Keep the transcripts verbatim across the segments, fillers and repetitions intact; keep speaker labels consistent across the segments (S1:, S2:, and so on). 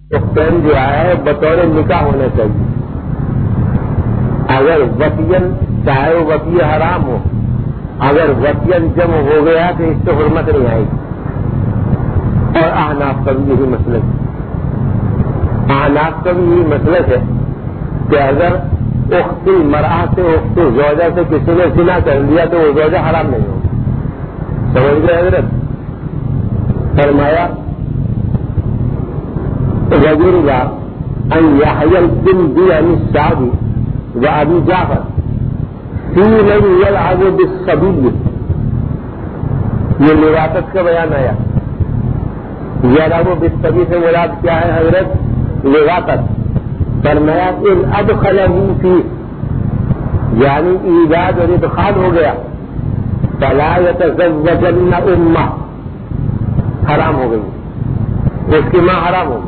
S1: اختین جو ہے بطور نکاح ہونا چاہیے. اگر وطین چاہے وہ وطی حرام ہو, اگر وطین جمع ہو گیا تو اس سے حرمت نہیں آئے گی. اور احناف کا بھی یہی مسلک ہے. احناف کا بھی یہی مسلک ہے کہ اگر اخت المرأہ سے اخت زوجہ سے کسی نے زنا کر لیا تو وہ زوجہ حرام نہیں ہوگا. سمجھ گئے حضرت؟ فرمایا رجل ان یحیی الجندی عن الشعبی و ابی جعفر فی من یلعب بالصبی. یہ لواطت کا بیان آیا. یلعب بالصبی سے مراد کیا ہے حضرت؟ لواطت. فرمایا ان ادخلہ فی, یعنی ایجاد اور ادخال ہو گیا, فلا یتزوجن امہ, حرام ہو گئی, اس کی ماں حرام ہو گئی.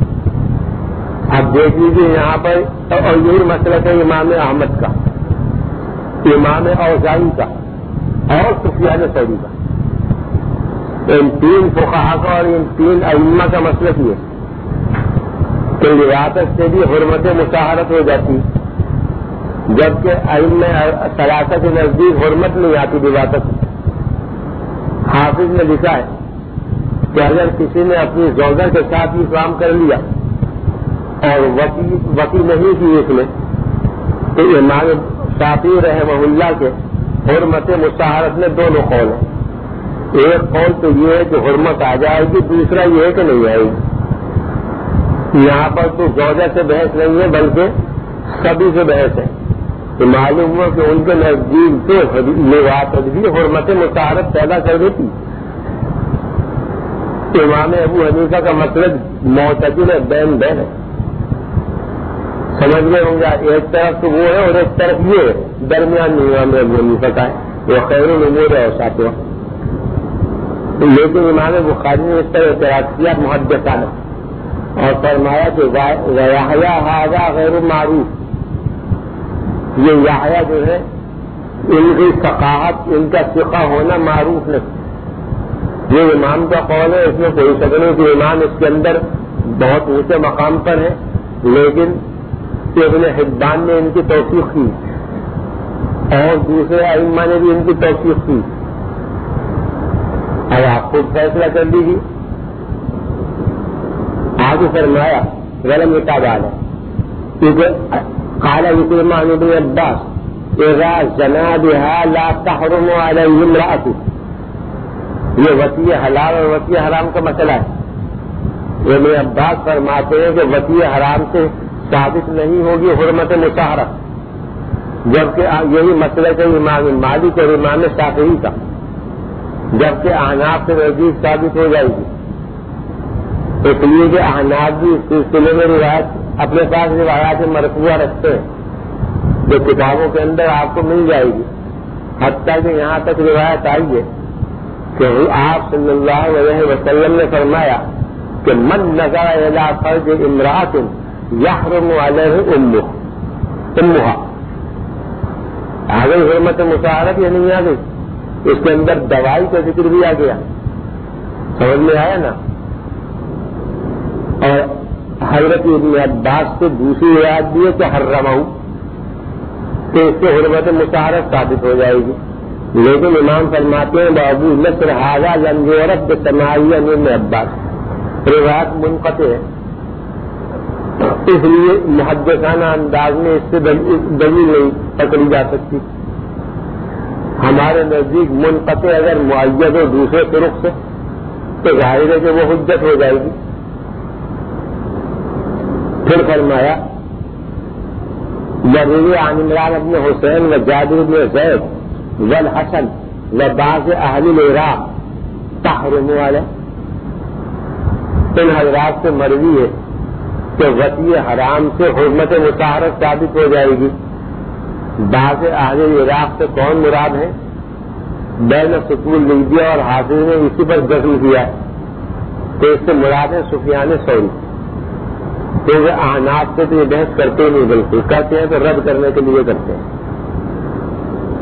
S1: اب دیکھ لیجیے یہاں پر, اور یہی مسئلہ ہے امام احمد کا, امام اوزاعی کا اور سفیان ثوری کا. ان تین فقہا کا اور ان تین ائمہ کا مسئلہ یہ ہے کہ لواطت سے بھی حرمت مشاہرت ہو جاتی, جبکہ ائمہ ثلاثہ کے نزدیک حرمت نہیں آتی لواطت. حافظ نے لکھا ہے کہ اگر کسی نے اپنی زوجہ کے ساتھ یہ کام کر لیا اور وکی وکی نہیں کی اس میں, تو امام شافعی رحمہ اللہ کے حرمت مشاہرت میں دونوں قول ہیں. ایک قول تو یہ ہے کہ حرمت آ جائے گی, دوسرا یہ ہے کہ نہیں آئے گی. یہاں پر تو زوجہ سے بحث نہیں ہے بلکہ سبھی سے بحث ہے. تو معلوم ہوا کہ ان کے نزدیک تو لواطت بھی حرمت مشاہرت پیدا کر دیتی. امام ابو حنیفہ کا مطلب معتدل ہے, بین بین ہے. سمجھ میں ہوں گا, ایک طرف تو وہ ہے اور ایک طرف یہ ہے, درمیان میں امام ابو حنیفہ کا ہے, وہ خیر الامور ہے اور ساتھ. لیکن امام بخاری نے اس طرح اعتراض کیا محدثانہ اور فرمایا کہ یحییٰ ھذا غیر معروف. یہ یحییٰ جو ہے ان کی ثقافت, ان کا ثقہ ہونا معروف نہیں. یہ امام کا قول ہے, اس میں کوئی شک نہیں کہ امام اس کے اندر بہت اونچے مقام پر ہے, لیکن ابن حبان نے ان کی توثیق کی اور دوسرے ائمہ نے بھی ان کی توثیق کی. اب آپ خود فیصلہ کر لیجیے. آگے فرمایا غلط مطابق ہے کیونکہ قال عکرمہ عن ابن عباس اذا زنا بها لا تحرم علیہ امرأۃ. یہ وطی حلال اور وطی حرام کا مسئلہ ہے. ابن عباس فرماتے ہیں کہ وطی حرام سے ثابت نہیں ہوگی حرمت مشاہرت, جبکہ یہی مسئلہ ہے امام مالک اور امام شافعی کا, جبکہ احناف سے نزدیک ثابت ہو جائے گی. اس لیے کہ احناف بھی اس سلسلے میں روایت اپنے پاس روایات مرفوعہ رکھتے ہیں جو کتابوں کے اندر آپ کو مل جائے گی. حتیٰ کہ یہاں تک روایت آئی ہے کہ آپ صلی اللہ علیہ وسلم نے فرمایا کہ من نظر الی فرج امرأۃ یحرم علیہ امہ امہا. آ گئی حرمت مشاہرت یا نہیں آ گئی؟ اس کے اندر دوائی کا ذکر بھی آ گیا, سمجھ میں آیا نا. اور حضرت ابن عباس سے دوسری روایت بھی ہے کہ حرمہ, کہ اس سے حرمت مشاہرت ثابت ہو جائے گی. لیکن امام فرماتے ہیں بابو نصر ھذا لم یعرف بسماعی عن ابن عباس, روایت منقطع ہے, اس لیے محدثانہ انداز میں اس سے دلیل نہیں پکڑی جا سکتی. ہمارے نزدیک منقطع اگر معید ہو دوسرے طرق سے تو ظاہر ہے کہ وہ حجت ہو جائے گی. پھر فرمایا یروی عن عمران بن حسین و جابر بن زید والحسن و بعض اہل العراق تحرم علیہ. ان حضرات سے مروی ہے کہ وطی حرام سے حرمت مشاہرت ثابت ہو جائے گی. بعض اہل عراق سے کون مراد ہے؟ بین سکول لکھ دیا اور حافظ نے اسی پر جزم کیا ہے کہ اس سے مراد ہے سفیان ثوری. تو وہ احناف سے تو یہ بحث کرتے نہیں, بالکل کرتے ہیں تو رد کرنے کے لیے کرتے ہیں.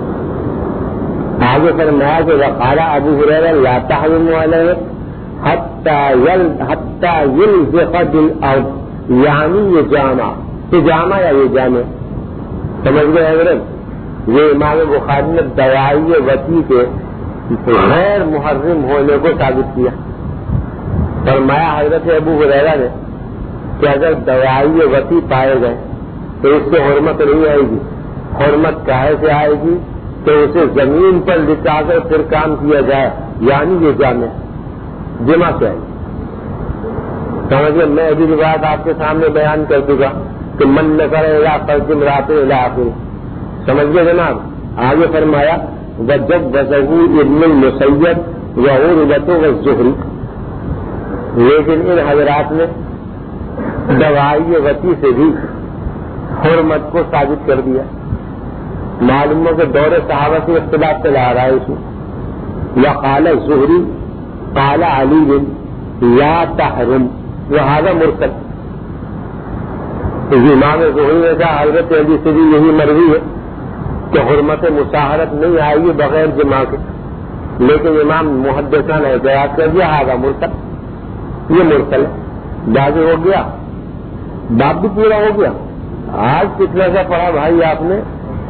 S1: آگے فرمایا کہ وقال ابو ہریرہ لا تحرم علیہ حتى حتی یلزق بالارض، یعنی یہ جامع، یہ جامع یا یہ جامع، سمجھ گئے حضرت؟ یہ امام بخاری نے دوائی وطی کے غیر محرم ہونے کو ثابت کیا۔ فرمایا حضرت ابو ہریرہ نے کہ اگر دوائی وطی پائے گئے تو اس سے حرمت نہیں آئے گی۔ حرمت کاہے سے آئے گی کہ اسے زمین پر لٹا کر پھر کام کیا جائے، یعنی یہ جامع جمع سے آئے گی۔ سمجھے؟ میں ابھی روایت آپ کے سامنے بیان کر چکا کہ من نظر الی فرج امرأۃ الی آخر، سمجھ گئے جناب؟ آگے فرمایا وجب وضعہ ابن المسیب وعروۃ والزہری، لیکن ان حضرات نے دوائی وطی سے بھی حرمت کو ثابت کر دیا۔ معلوم ہو کہ دور صحابہ سے اختلاف چلا آ رہا ہے اس میں۔ وقال الزہری قال علی لا تحرم وہذا مرسل، امام زہری نے کہا حضرت علی سے بھی یہی مروی ہے کہ حرمت مصاہرت نہیں آئے گی بغیر جمع کے، لیکن امام محدثہ نے اعتراض کر دیا ہاذا مرسل، یہ مرسل ہے۔ واضح ہو گیا، باب بھی پورا ہو گیا۔ آج کتنا سا پڑھا بھائی آپ نے؟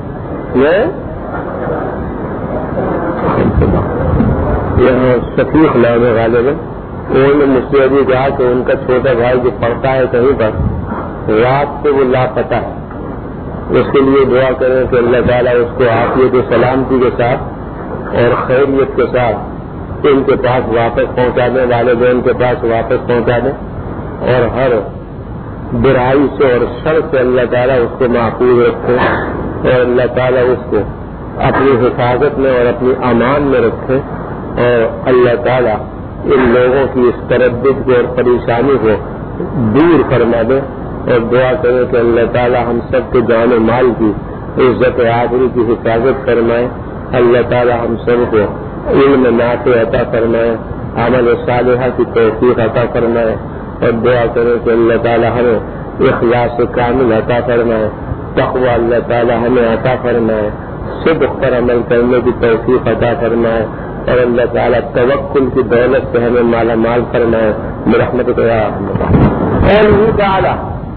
S1: یہ شفیق نام ہے غالب، انہوں نے مجھ سے ابھی کہا کہ ان کا چھوٹا بھائی جو پڑھتا ہے کہیں پر رات سے وہ لاپتہ ہے، اس کے لیے دعا کریں کہ اللہ تعالیٰ اس کو عافیت و سلامتی کے ساتھ اور خیریت کے ساتھ ان کے پاس واپس پہنچا دیں، والدین کے پاس واپس پہنچا دیں، اور ہر برائی سے اور شر سے اللہ تعالیٰ اس کو محفوظ رکھے، اور اللہ تعالیٰ اس کو اپنی حفاظت میں اور اپنی امان میں رکھے، اور اللہ تعالیٰ ان لوگوں کی اس تردد کو اور پریشانی کو دور فرما دے، اور دعا کریں کہ اللہ تعالیٰ ہم سب کے جان و مال کی عزت آبرو کی حفاظت فرمائے، اللہ تعالیٰ ہم سب کو علم نافع عطا فرمائے، عمل صالحہ کی توفیق عطا فرمائے، اور دعا کریں کہ اللہ تعالیٰ ہمیں اخلاص کامل عطا فرمائے، تقوی اللہ تعالیٰ ہمیں عطا فرمائے، صدق پر عمل کرنے کی توفیق عطا فرمائے، اور اللہ تعالیٰ توکل کی دولت سے ہمیں مالا مال فرمائے برحمتک یا ارحم الراحمین۔ قوله تعالیٰ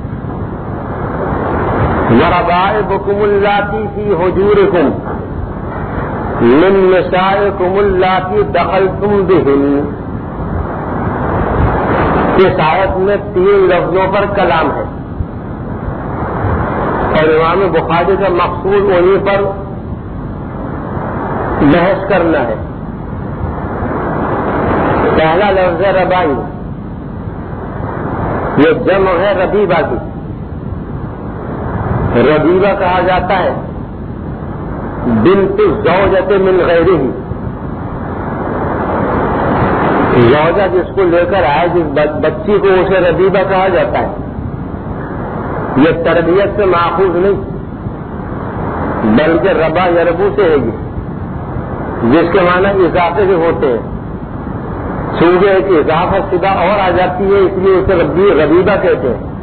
S1: وَرَبَائِبُكُمُ اللَّاتِي فِي حُجُورِكُم مِّن نِّسَائِكُمُ اللَّاتِي دَخَلْتُم بِهِنَّ، اس آیت میں تین لفظوں پر کلام ہے، اور امام بخاری کا مقصود انہیں پر بحث کرنا ہے۔ پہلا لفظ ہے ربائی، یہ جمع ہے ربیبہ کی۔ ربیبہ کہا جاتا ہے بنت زوجۃ من غیرہ، زوجہ جس کو لے کر آئے، جس بچی کو اسے ربیبہ کہا جاتا ہے۔ یہ تربیت سے ماخوذ نہیں بلکہ ربا یربو سے ہے، جس کے معنی اضافے سے ہوتے ہیں، چونکہ ایک اضافہ شدہ اور آ جاتی ہے اس لیے اسے ربیبہ کہتے ہیں،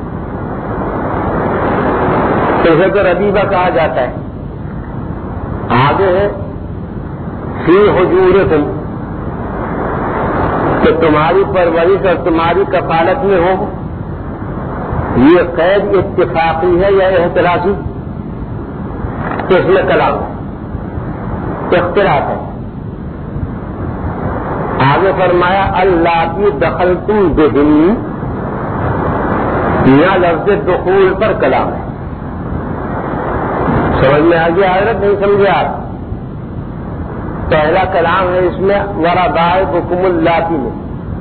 S1: اسے تو ربیبہ کہا جاتا ہے۔ آگے ہے فی حجورکم، کہ تمہاری پرورش اور تمہاری کفالت میں ہو، یہ قید اتفاقی ہے یا احتراجی؟ اس میں کلام اختلاف ہے۔ آگے فرمایا اللاتی دخلتم بہن، یہاں لفظ دخول پر کلام ہے۔ سمجھ میں آ گیا حضرت؟ نہیں سمجھے آپ؟ پہلا کلام ہے اس میں وربائبکم اللاتی میں،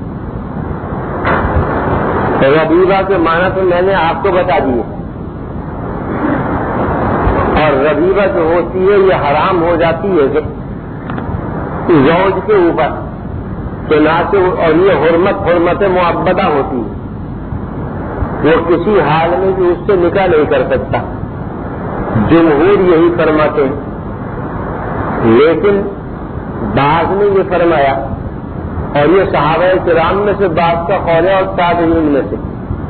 S1: ربیبہ کے معنی تو میں نے آپ کو بتا دیے، اور ربیبہ جو ہوتی ہے یہ حرام ہو جاتی ہے زوج کے اوپر، چنانچہ اور یہ حرمت حرمت معبدہ ہوتی ہے، وہ کسی حال میں بھی اس سے نکاح نہیں کر سکتا، جمہور یہی فرماتے ہیں۔ لیکن بعض نے یہ فرمایا، اور یہ صحابہ کرام میں سے بعض کا قول ہے اور تابعین میں سے،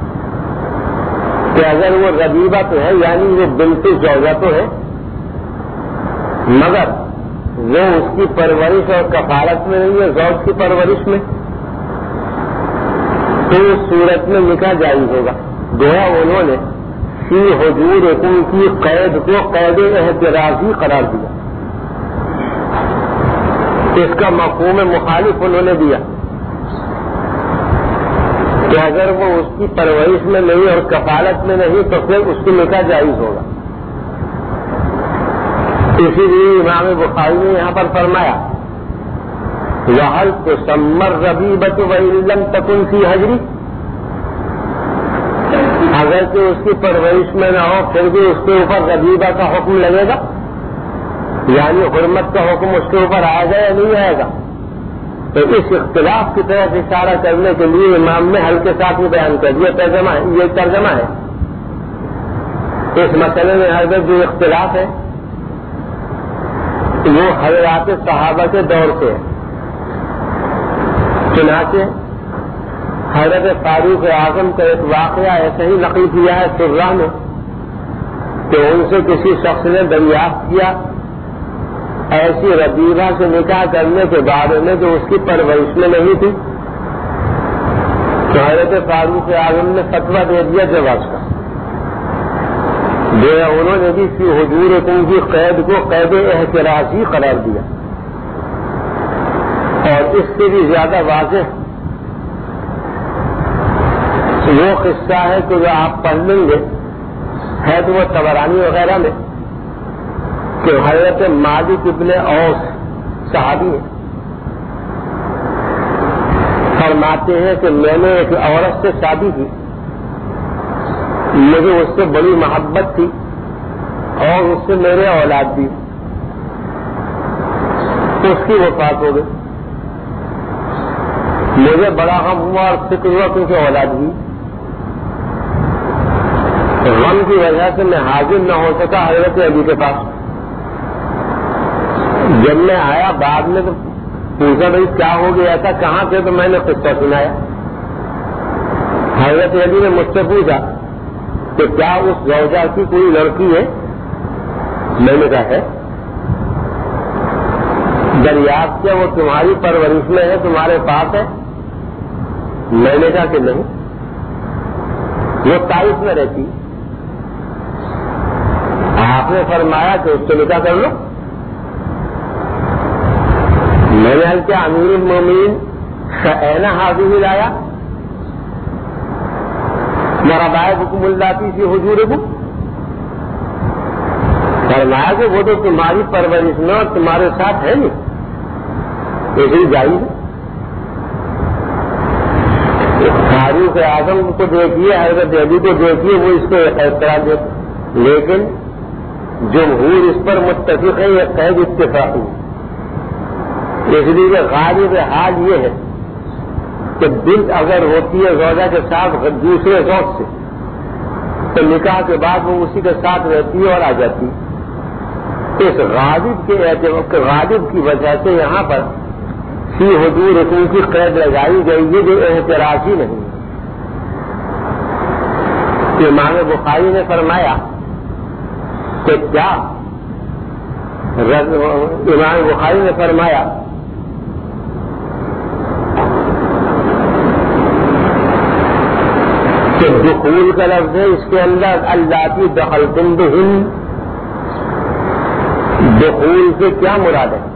S1: کہ اگر وہ ربیبہ تو ہے یعنی وہ بنت زوجہ تو ہے، مگر وہ اس کی پرورش اور کفالت میں نہیں ہے، زوج کی پرورش میں، تو اس صورت میں نکاح جائز ہوگا. گویا انہوں نے فی حضورکم کی قید کو قید احترازی قرار دیا. اس کا مفہوم مخالف انہوں نے دیا کہ اگر وہ اس کی پرورش میں نہیں اور کفالت میں نہیں تو پھر اس کی نکاح جائز ہوگا. اسی لیے امام بخاری نے یہاں پر فرمایا وَهَلْ تُسَمَّى الرَّبِيبَةُ وَإِن لَّمْ تَكُنْ فِي حَجْرِ. اگر کہ اس کی پرورش میں نہ ہو پھر بھی اس کے اوپر ربیبہ کا حکم لگے گا, یعنی حرمت کا حکم اس کے اوپر آئے گا یا نہیں آئے گا. تو اس اختلاف کی طرف اشارہ کرنے کے لیے امام نے حل کے ساتھ ہی بیان کر دیا. ترجمہ یہ ترجمہ ہے. اس مسئلے میں ہر جو اختلاف ہے وہ حضرات صحابہ کے دور سے ہے. چنانچہ حضرت فاروق اعظم کا ایک واقعہ ایسے ہی نقل کیا ہے سرہ میں کہ ان سے کسی شخص نے دریافت کیا ایسی ربیبہ سے نکاح کرنے کے بارے میں جو اس کی پرورش میں نہیں تھی. تو حضرت فاروق اعظم نے فتویٰ دے دیا جواز کا. گویا انہوں نے بھی فی حضورکم کی قید کو قید احترازی قرار دیا. اور اس سے بھی زیادہ واضح وہ قصہ ہے کہ جو آپ پڑھ لیں گے ہے تو وہ طبرانی وغیرہ میں کہ حضرت مالک ابن اوس صحابی ہیں, فرماتے ہیں کہ میں نے ایک عورت سے شادی کی, مجھے اس سے بڑی محبت تھی اور اس سے میرے اولاد بھی. اس کی وفات ہو گئی. مجھے بڑا غم ہوا اور فکر ہوا کیونکہ اولاد بھی. غم کی وجہ سے میں حاضر نہ ہو سکا حضرت علی کے پاس. جب میں آیا بعد میں تو پوچھا بھائی کیا ہو گیا ایسا, کہاں تھے, تو میں نے قصہ سنایا. حضرت علی نے مجھ سے پوچھا کہ کیا اس زوجہ کی کوئی لڑکی ہے. میں نے کہا ہے. دریافت کیا وہ تمہاری پرورش میں ہے, تمہارے پاس ہے. میں نے کہا کہ نہیں, وہ طائف میں رہتی. آپ نے فرمایا کہ اس سے نکاح کر لو. میں نے کیا امیر المومنین شأن حاضر لایا مربائبکم اللاتی فی حجورکم. فرمایا کہ وہ تو تمہاری پرورش میں اور تمہارے ساتھ ہے نہیں, ایسے ہی جائز ہے. فاروق اعظم کو دیکھیے, حضرت علی کو دیکھیے, وہ اس کو اعتراض دیتے, لیکن جمہور اس پر متفق ہے, یہ قید اتفاقی. اس لیے غالب حال یہ ہے کہ بنت اگر ہوتی ہے زوجہ کے ساتھ دوسرے زوج سے تو نکاح کے بعد وہ اسی کے ساتھ رہتی ہے اور آ جاتی. اس غالب کے اعتبار غالب کی وجہ سے یہاں پر فی حضورکم کی قید لگائی گئی ہے جو احترازی نہیں. امام بخاری نے فرمایا کہ کیا امام بخاری نے فرمایا کہ دخول کا لفظ ہے, اس کے اندر اللاتی دخلتم بہن, دخول سے کیا مراد ہے؟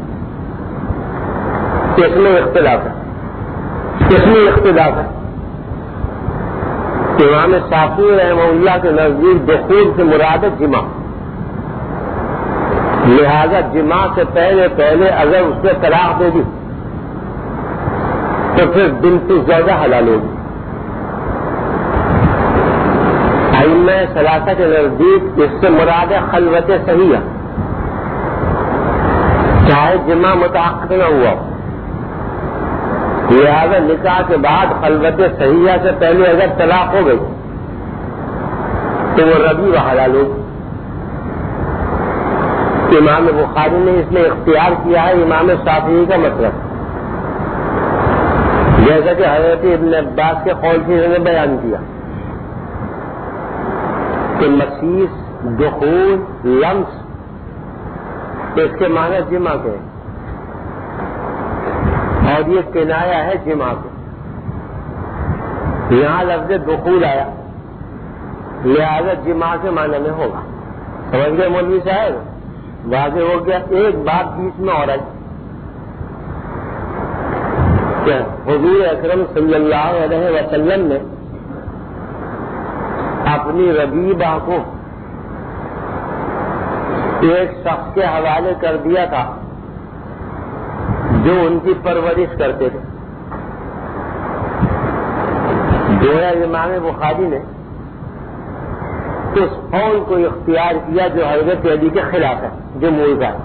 S1: اس میں اختلاف ہے. اس میں اختلاف ہے. امام شافعی رحمہ اللہ کے نزدیک دخول سے مراد ہے جماع. لہذا جماع سے پہلے پہلے اگر اس نے طلاق دے دی تو پھر بنت زوجہ حلال ہوگی. ائمہ ثلاثہ کے نزدیک اس سے مراد ہے خلوت صحیحہ, چاہے جماع متعاقد نہ ہوا. لہذا نکاح کے بعد خلوت صحیحہ سے پہلے اگر طلاق ہو گئی تو وہ ربی و حلال ہوگی. امام بخاری نے اس میں اختیار کیا ہے امام شافعی کا مطلب, جیسا کہ حضرت ابن عباس کے قول سے انہوں نے بیان کیا کہ مسیس, دخول, لمس اس کے معنی جمع کے اور یہ کنایا ہے جمع کے. یہاں لفظ دخول آیا، لہذا جماع کے معنی میں ہوگا. سمجھ گئے مولوی صاحب؟ واضح ہو گیا. ایک بات بیچ میں اور آئی کہ حضور اکرم صلی اللہ علیہ وسلم نے اپنی ربیبہ کو ایک شخص کے حوالے کر دیا تھا جو ان کی پرورش کرتے تھے. گویا امام بخاری نے اس قول کو اختیار کیا جو حضرت علی کے خلاف ہے، جو ملک ہے.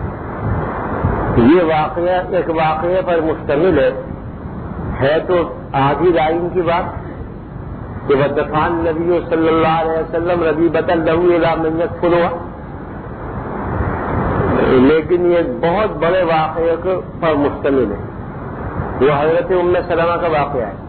S1: یہ واقعہ ایک واقعے پر مشتمل ہے ہے تو آدھی لائن کی بات کہ ودفان نبی صلی اللہ علیہ وسلم ربیبۃ لہ الی من یکفر ہوا، لیکن یہ بہت بڑے واقعے پر مشتمل ہے. وہ حضرت ام سلمہ کا واقعہ ہے.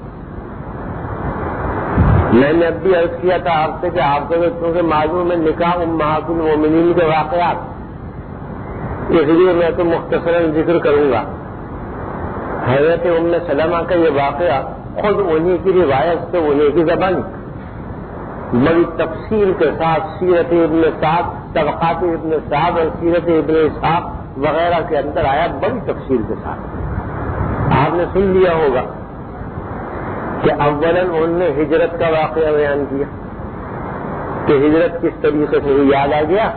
S1: میں نے اب بھی عرض کیا تھا آپ سے کہ آپ کو کیونکہ معلوم ہے نکاح امہات المومنین کے واقعات، اس لیے میں تو مختصراً ذکر کروں گا. حضرت ام سلمہ کا یہ واقعہ خود انہی کی روایت سے انہی کی زبان بڑی تفصیل کے ساتھ سیرت ابن سعد، طبقات ابن سعد اور سیرت ابن اسحاق وغیرہ کے اندر آیا بڑی تفصیل کے ساتھ. آپ نے سن لیا ہوگا کہ اولاً انہوں نے ہجرت کا واقعہ بیان کیا کہ ہجرت کس طریقے سے یاد آ گیا.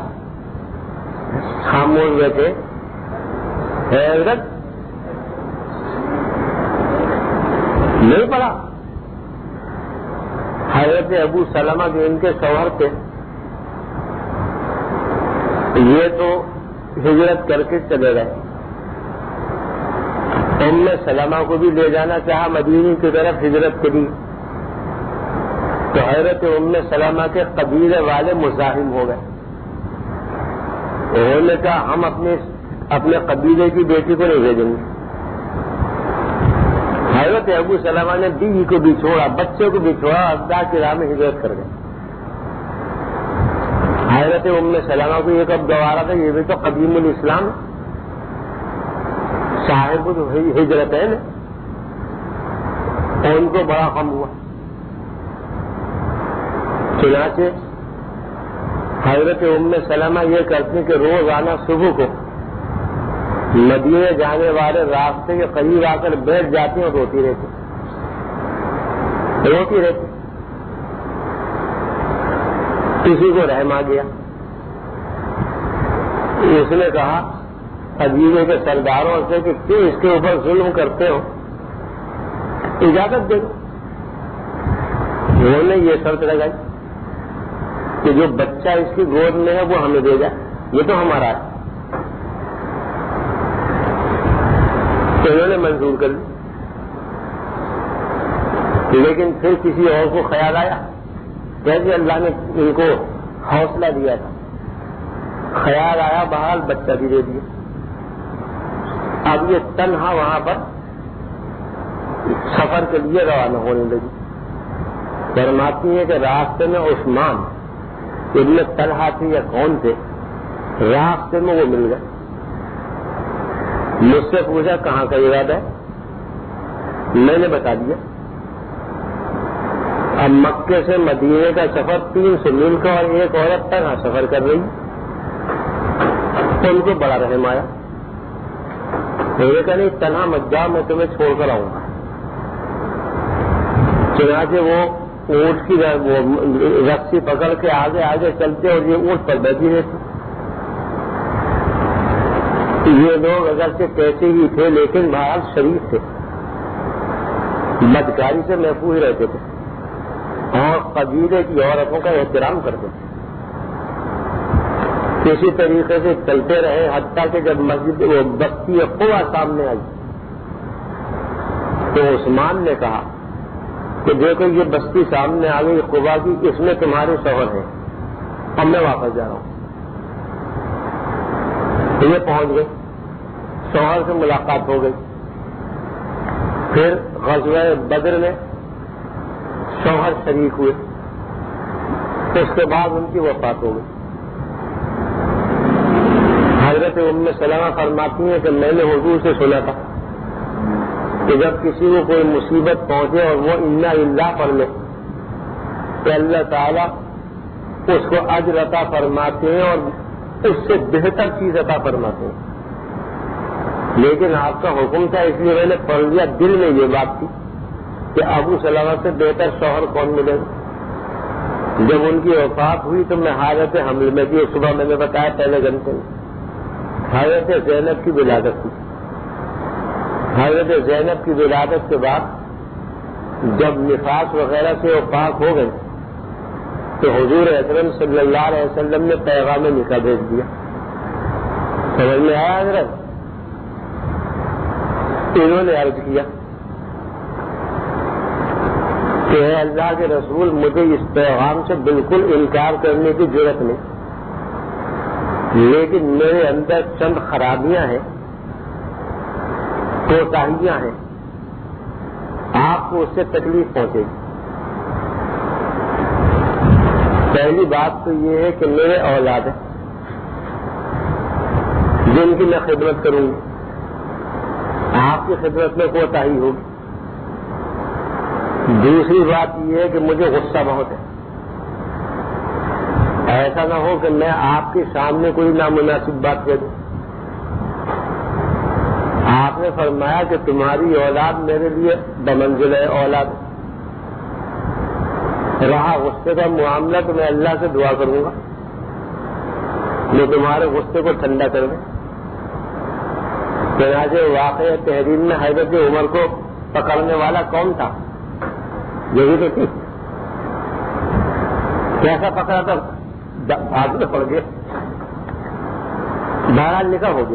S1: خاموش بیٹھے حضرت نہیں پڑا. حضرت ابو سلمہ جو ان کے شوہر تھے یہ تو ہجرت کر کے چلے گئے. ام سلمہ کو بھی لے جانا چاہا مدینے کی طرف ہجرت کری تو حضرت ام سلمہ کے قبیلے والے مزاحم ہو گئے. انہوں نے کہا ہم اپنے اپنے قبیلے کی بیٹی کو نہیں بھیجیں گے. حضرت ابو سلمہ نے بیوی کو بھی چھوڑا، بچے کو بھی چھوڑا، اللہ کی راہ میں ہجرت کر گئے. حضرت ام سلمہ کو یہ کب گوارا تھا، یہ بھی تو قدیم الاسلام صاحب ہجرت ہے نا. ان کو بڑا غم ہوا. چنانچہ حضرت ام سلمہ یہ کرتے کہ روزانہ صبح کو مدینے جانے والے راستے کے قریب آ کر بیٹھ جاتے اور روتی رہتی روتی رہتی کسی کو رحم آ گیا. اس نے کہا قبیلے کے سرداروں سے کہ کیوں اس کے اوپر ظلم کرتے ہو، اجازت دے دو. انہوں نے یہ شرط لگائی کہ جو بچہ اس کی گود میں ہے وہ ہمیں دے جائے، یہ تو ہمارا ہے. تو انہوں نے منظور کر لی. لیکن پھر کسی اور کو خیال آیا، جیسے اللہ نے ان کو حوصلہ دیا تھا، خیال آیا بہرحال بچہ بھی دے دیا. اب یہ تنہا وہاں پر سفر کے لیے روانہ ہونے لگی. فرماتی ہے کہ راستے میں عثمان ابن طلحہ تھے یا کون تھے، راستے میں وہ مل گئے. مجھ سے پوچھا کہاں کا ارادہ ہے، میں نے بتا دیا. اب مکے سے مدینے کا سفر تین سو میل کا اور ایک عورت تنہا سفر کر رہی، تو ان کو بڑا رحم آیا. یہ کہ نہیں تنہا مت جاؤ، میں تمہیں چھوڑ کر آؤں گا. چنانچہ وہ اونٹ کی رسی پکڑ کے آگے آگے چلتے اور یہ اونٹ پر بیٹھی رہتی. یہ لوگ اگرچہ کیسے ہی تھے لیکن بہرحال شریف تھے، بدکاری سے محفوظ رہتے تھے اور قبیلے کی عورتوں کا احترام کرتے تھے. اسی طریقے سے چلتے رہے حتیٰ کہ جب مسجد وہ بستی قبا سامنے آئی تو عثمان نے کہا کہ دیکھو یہ بستی سامنے آ گئی قبا کی، اس میں تمہارے شوہر ہیں، اب میں واپس جا رہا ہوں. یہ پہنچ گئے، شوہر سے ملاقات ہو گئی. پھر غزوہ بدر میں شوہر شریک ہوئے، اس کے بعد ان کی وفات ہو گئی. حضرت ام سلمہ فرماتی ہیں کہ میں نے حضور سے سنا تھا کہ جب کسی کو کوئی مصیبت پہنچے اور وہ انا للہ پڑھ لے تو اللہ تعالیٰ اس کو اجر عطا فرماتے ہیں اور اس سے بہتر چیز عطا فرماتے ہیں. لیکن آپ کا حکم تھا اس لیے میں نے پڑھ لیا. دل میں یہ بات تھی کہ ابو سلمہ سے بہتر شوہر کون ملے گا. جب ان کی وفات ہوئی تو میں حالت حمل میں تھی. صبح میں نے بتایا پہلے گھنٹے میں حضرت زینب کی ولادت تھی. حضرت زینب کی ولادت کے بعد جب نفاس وغیرہ سے وہ پاک ہو گئے تو حضور اکرم صلی اللہ علیہ وسلم نے پیغام نکاح بھیج دیا. سمجھ میں آیا حضرت؟ انہوں نے عرض کیا کہ اے اللہ کے رسول مجھے اس پیغام سے بالکل انکار کرنے کی ضرورت نہیں، لیکن میرے اندر چند خرابیاں ہیں، کوتاہیاں ہیں، آپ کو اس سے تکلیف پہنچے گی. پہلی بات تو یہ ہے کہ میرے اولاد ہیں جن کی میں خدمت کروں گی، آپ کی خدمت میں کوتاہی ہوگی. دوسری بات یہ ہے کہ مجھے غصہ بہت ہے. ایسا نہ ہو کہ میں آپ کے سامنے کوئی نامناسب بات کہہ دوں. آپ نے فرمایا کہ تمہاری اولاد میرے لیے بمنزل ہے اولاد. رہا غصے کا معاملہ تو میں اللہ سے دعا کروں گا جو تمہارے غصے کو ٹھنڈا کر دے. چنانچہ واقعہ تحریر میں حضرت عمر کو پکڑنے والا کون تھا؟ یہی تو تھی. کیسا پکڑا تھا؟ بھاگ میں پڑ گیا. بہرحال نکاح ہو گیا.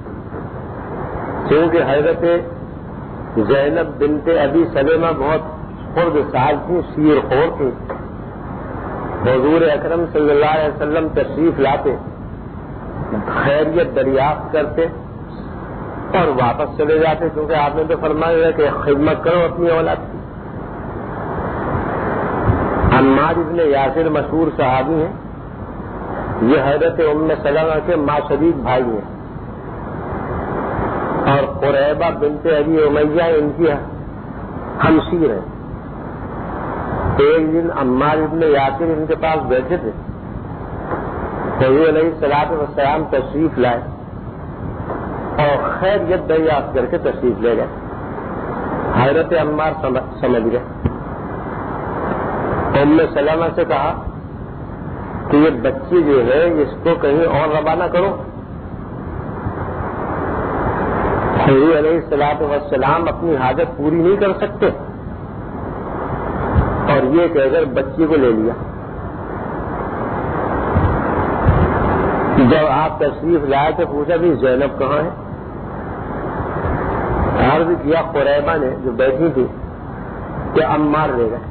S1: کیونکہ حضرت زینب بنت ابی سلمہ بہت خرد سال تھی، سیر خور تھی. حضور اکرم صلی اللہ علیہ وسلم تشریف لاتے، خیریت دریافت کرتے اور واپس چلے جاتے، کیونکہ آپ نے تو فرمایا کہ خدمت کرو اپنی اولاد کی. عمار ابن یاسر مشہور صحابی ہیں. یہ حضرت ام سلمہ کے ماں شریک بھائی ہیں اور قریبہ بنت ابی امیہ ان کی ہمشیر ہیں. ایک دن عمار ابن یاسر ان کے پاس بیٹھے تھے. حضور علیہ الصلوۃ والسلام تشریف لائے اور خیریت دریافت کر کے تشریف لے گئے. حضرت عمار سمجھ گئے. ام سلمہ سے کہا کہ یہ بچی جو ہے اس کو کہیں اور روانہ کرو. حضور علیہ الصلوۃ والسلام اپنی حاجت پوری نہیں کر سکتے اور یہ کہہ کر بچی کو لے لیا. جب آپ تشریف لائے تو پوچھا کہ زینب کہاں ہے؟ عرض کیا قریبہ نے جو بیٹھی تھی کہ عمار لے گئے.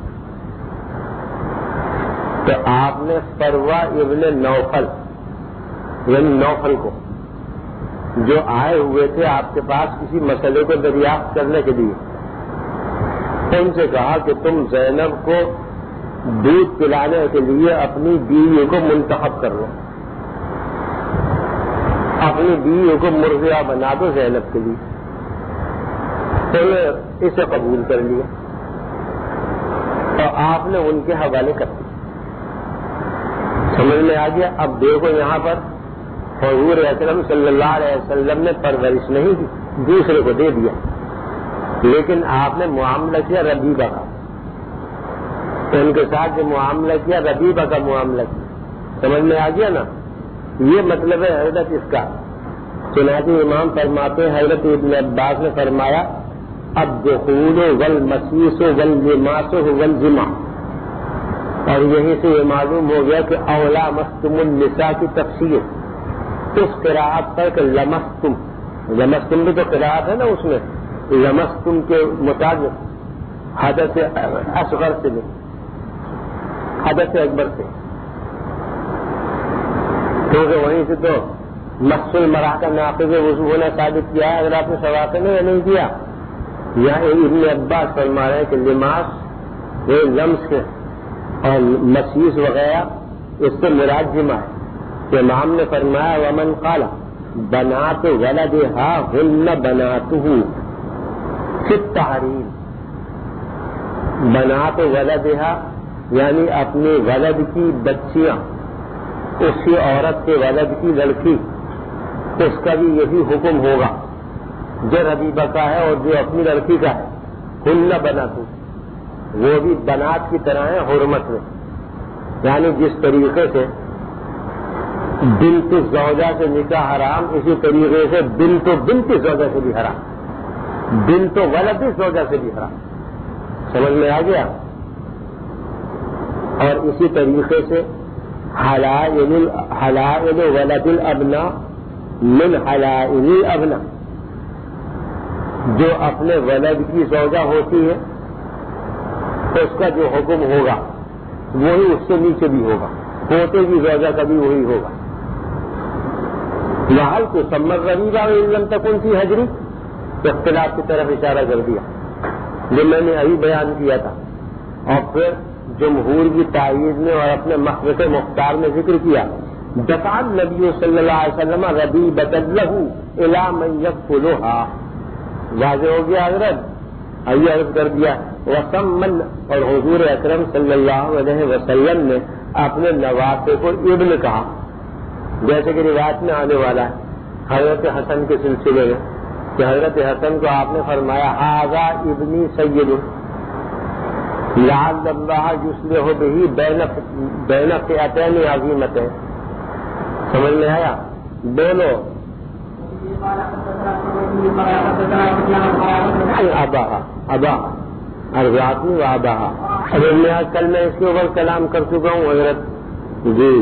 S1: تو آپ نے فروہ ابن نوفل یعنی نوفل کو جو آئے ہوئے تھے آپ کے پاس کسی مسئلے کو دریافت کرنے کے لیے، ان سے کہا کہ تم زینب کو دودھ پلانے کے لیے اپنی بیوی کو منتخب کر لو، اپنی بیوی کو مرضیہ بنا دو زینب کے لیے. تو نے اسے قبول کر لیا اور آپ نے ان کے حوالے کر دیا. سمجھ میں آ گیا؟ اب دیکھو یہاں پر حضور اکرم صلی اللہ علیہ وسلم نے پرورش نہیں دی، دوسرے کو دے دیا، لیکن آپ نے معاملہ کیا ربیبہ کا. ان کے ساتھ جو معاملہ کیا ربیبہ کا معاملہ کیا. سمجھ میں آ گیا نا؟ یہ مطلب ہے حضرت اس کا. چنانچہ امام فرماتے ہیں حضرت ابن عباس نے فرمایا الدخول والمسیس واللماس والجماع، اور یہیں سے یہ معلوم ہو گیا کہ اولا مستم النساء کی تفسیر اس قراءت پر کہ لمستم، لمستم بھی تو قراءت ہے نا اس میں، لمستم کے مطابق حدث اصغر سے نہیں حدث اکبر سے، کیونکہ وہیں سے تو مس المرأة کا ناقض وضو ہونا ثابت کیا ہے. اگر آپ نے سواتے نے یا نہیں کیا، یہاں ابن عباس فرما رہے ہیں کہ لماس یہ لمس کے اور مسیس وغیرہ اس سے مراد جمع ہے. امام نے فرمایا ومن قال بنات ولدها هن بناته، فی التحریم بنات ولدہا یعنی اپنی ولد کی بچیاں، اسی عورت کے ولد کی لڑکی، اس کا بھی یہی حکم ہوگا جو ربیبہ کا ہے اور جو اپنی لڑکی کا ہے. ہن بناتو، وہ بھی بنات کی طرح ہے حرمت میں، یعنی جس طریقے سے بنت زوجہ سے نکاح حرام، اسی طریقے سے بنت بنت زوجہ سے بھی حرام، بنت ولد زوجہ سے بھی حرام. سمجھ میں آ گیا؟ اور اسی طریقے سے حلائل حلائل ولد الابناء من حلائل الابناء، جو اپنے ولد کی زوجہ ہوتی ہے اس کا جو حکم ہوگا وہی اس سے نیچے بھی ہوگا، پوتے کی زوجہ کا بھی وہی ہوگا. لحل کو سمر ربیبہ علم تکن کی حجری، اختلاف کی طرف اشارہ کر دیا جو میں نے ابھی بیان کیا تھا، اور پھر جمہور کی تائید میں اور اپنے مخرج مختار میں ذکر کیا. دفع النبی صلی اللہ علیہ وسلم ربیبۃ لہ الی من یکفلھا، واضح ہو گیا حضرت، ابھی عرض کر دیا. وسمن، اور حضور اکرم صلی اللہ علیہ وسلم نے اپنے نواسے کو ابن کہا، جیسے کہ روایت میں آنے والا ہے حضرت حسن کے سلسلے میں کہ حضرت حسن کو آپ نے فرمایا ھذا ابنی سید لعل اللہ یصلح بہ بین بین فئتین عظیمتین. سمجھ میں آیا؟ دونوں ابا ابا ارضاتی و ابا. ابھی میں کل میں اس کے اوپر کلام کر چکا ہوں حضرت جی.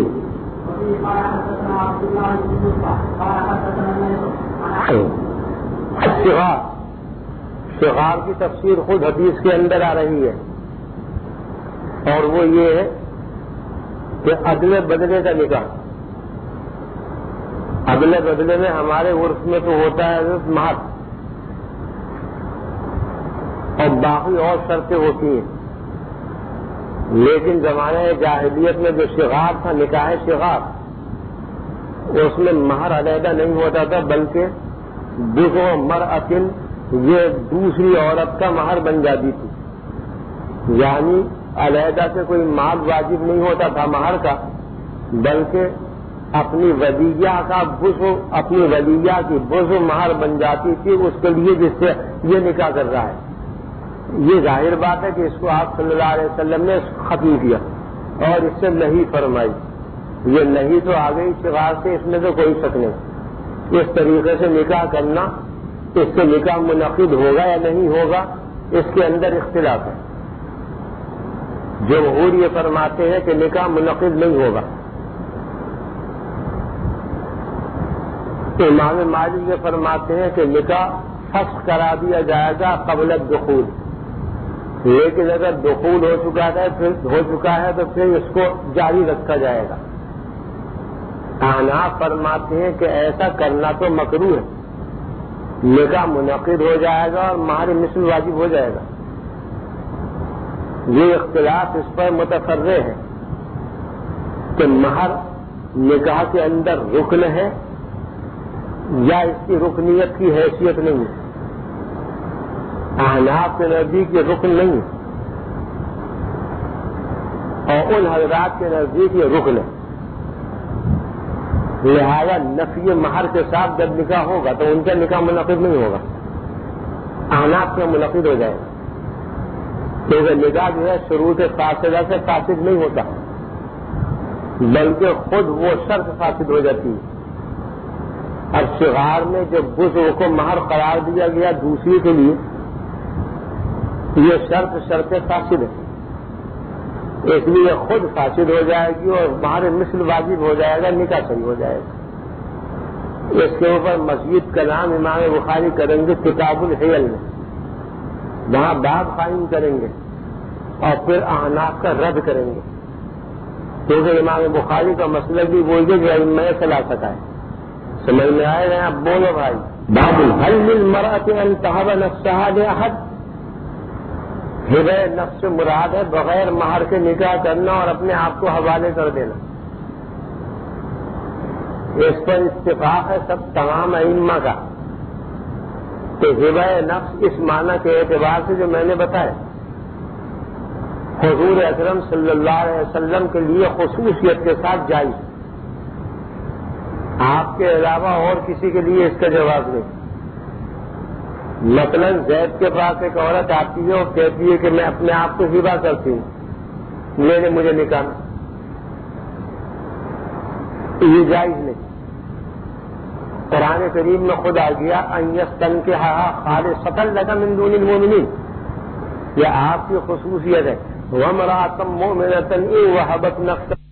S1: شغار شغار کی تفسیر خود حدیث کے اندر آ رہی ہے، اور وہ یہ ہے کہ اگلے بدلے کا نکاح. اگلے بدلے میں ہمارے عرف میں تو ہوتا ہے مہر، اور باقی اور شرطیں ہوتی ہیں، لیکن زمانہ جاہلیت میں جو شغار تھا، نکاح شغار، اس میں مہر علیحدہ نہیں ہوتا تھا، بلکہ بغو مرأۃ، یہ دوسری عورت کا مہر بن جاتی تھی. یعنی علیحدہ سے کوئی مال واجب نہیں ہوتا تھا مہر کا، بلکہ اپنی ولیہ کا بزو، اپنی ولیہ کی بزو مہر بن جاتی تھی اس کے لیے جس سے یہ نکاح کر رہا ہے. یہ ظاہر بات ہے کہ اس کو آپ صلی اللہ علیہ وسلم نے ختم کیا اور اس سے نہیں فرمائی. یہ نہیں تو آ گئی شغار سے، اس میں تو کوئی شک نہیں. اس طریقے سے نکاح کرنا، اس سے نکاح منعقد ہوگا یا نہیں ہوگا، اس کے اندر اختلاف ہے. جمہور یہ فرماتے ہیں کہ نکاح منعقد نہیں ہوگا. امام مالک یہ فرماتے ہیں کہ نکاح فسخ کرا دیا جائے گا قبل الدخول، لیکن اگر دخول ہو چکا ہے پھر ہو چکا ہے تو پھر اس کو جاری رکھا جائے گا. احناف فرماتے ہیں کہ ایسا کرنا تو مکروہ ہے، نکاح منعقد ہو جائے گا اور مہر مثل واجب ہو جائے گا. یہ اختلاف اس پر متفرع ہے کہ مہر نکاح کے اندر رکن ہے یا اس کی رکنیت کی حیثیت نہیں ہے. احناف کے نزدیک یہ رکن نہیں ہے، اور ان حضرات کے نزدیک یہ رکن ہے. لہذا نفی مہر کے ساتھ جب نکاح ہوگا تو ان کا نکاح منعقد نہیں ہوگا، احناف سے منعقد ہو جائے گا. کیونکہ نکاح جو ہے شروط فاصلہ سے فاسد نہیں ہوتا، بلکہ خود وہ شرط فاسد ہو جاتی ہے. اور شغار میں جب بزرگ کو مہر قرار دیا گیا دوسری کے لیے، یہ شرط شرط فاسد ہے، اس لیے خود فاسد ہو جائے گی اور مہر مثل واجب ہو جائے گا، نکاح صحیح ہو جائے گا. اس کے اوپر مزید کلام امام بخاری کریں گے کتاب الحیل میں، وہاں باب قائم کریں گے اور پھر احناف کا رد کریں گے، کیونکہ امام بخاری کا مسئلہ بھی وہی ہے جو میں چلا سکا ہے. سمجھ میں آئے گا؟ آپ بولو بھائی. باب هل للمرأة ان تهب نفسها لاحد، ہبہ نفس سے مراد ہے بغیر مہر کے نکاح کرنا اور اپنے آپ کو حوالے کر دینا. اس پر اتفاق ہے سب تمام ائمہ کا تو ہبہ نفس اس معنی کے اعتبار سے جو میں نے بتایا حضور اکرم صلی اللہ علیہ وسلم کے لیے خصوصیت کے ساتھ جائز، آپ کے علاوہ اور کسی کے لیے اس کا جواب نہیں۔ مثلا زید کے پاس ایک عورت آتی ہے اور کہتی ہے کہ میں اپنے آپ کو ہبہ کرتی ہوں، میں نے مجھے نکالا، یہ جائز نہیں۔ قرآن کریم میں خود آ گیا ان یستنکحھا خالصۃ لک من دون المؤمنین، یہ آپ کی خصوصیت ہے۔ وامرأۃ مؤمنۃ ان وہبت نفسها